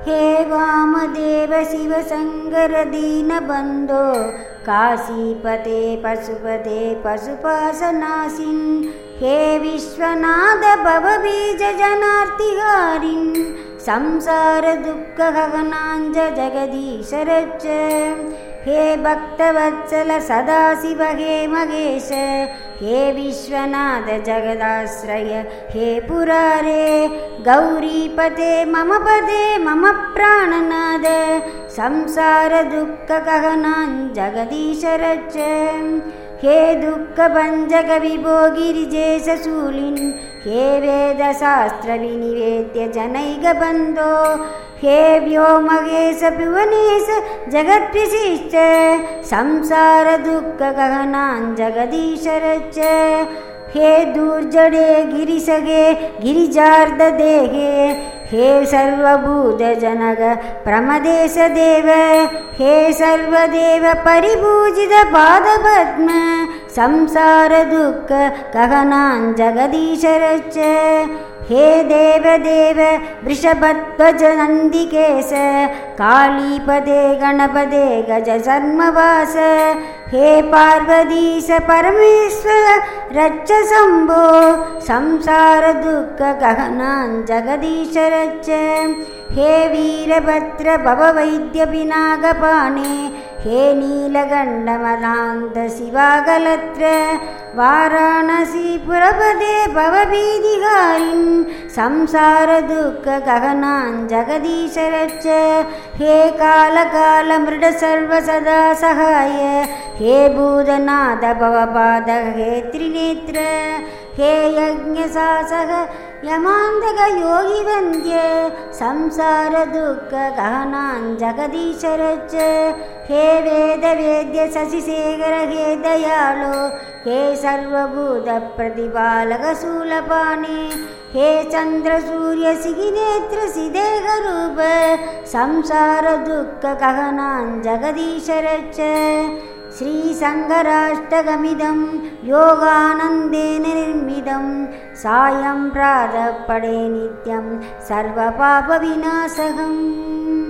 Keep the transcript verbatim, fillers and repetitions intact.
हे वामदेव शिवशङ्कर दीनबन्धो काशीपते पशुपते पशुपाशनाशिन् हे विश्वनाथ भवबीजजनार्तिहारिन् संसार दुःख गगनाञ्ज जगदीश रक्ष हे भक्तवत्सल सदाशिव हे महेश हे विश्वनाथ जगदाश्रय हे पुरारे गौरीपते मम पदे मम प्राणनाद संसार दुःख गगनाञ्ज जगदीश रक्ष हे दुःखभञ्जक विभो गिरिजेश शूलिन् हे वेदशास्त्र विनिवेद्य जनैकबन्धो हे व्योमकेश भुवनेश जगद्विशिष्ट संसार दुःख गगनाञ्ज जगदीश रक्ष हे दुर्जडे गिरिसगे गिरिजार्धदेहे हे सर्वभूतजनक प्रमदेश देव हे सर्वदेव परिपूजित पादपद्म संसार दुःख गगनाञ्ज जगदीश रक्ष हे देवदेव वृषभध्वज नन्दिकेश कालीपदे गणपदे गज शर्मवास हे पार्वतीश परमेश्वर रक्ष शम्भो संसार दुःख गगनाञ्ज जगदीश रक्ष हे वीरभद्र भववैद्य पिनाकपाणे हे नीलगण्डमलान्त शिवागलत्र वाराणसीपुरपदे भवभीतिहारिन् संसार दुःख गगनाञ्ज जगदीश रक्ष हे कालकाल मृड सर्व सदा सहाय हे भूतनाथ भवपाद हे त्रिनेत्र हे यज्ञशासक यमान्तक योगी वन्द्य संसार दुःख गगनाञ्ज जगदीश रक्ष हे वेद वेद्य शशिशेखर हे दयालो हे सर्वभूत प्रतिपालक शूलपाणे हे चन्द्र सूर्य सिगिनेत्र सिदेह रूप संसार दुःख गगनाञ्ज जगदीश रक्ष श्री शङ्कराष्टकमिदं योगानन्देन निर्मितं सायं प्रातः पठे नित्यं सर्वपापविनाशकम्।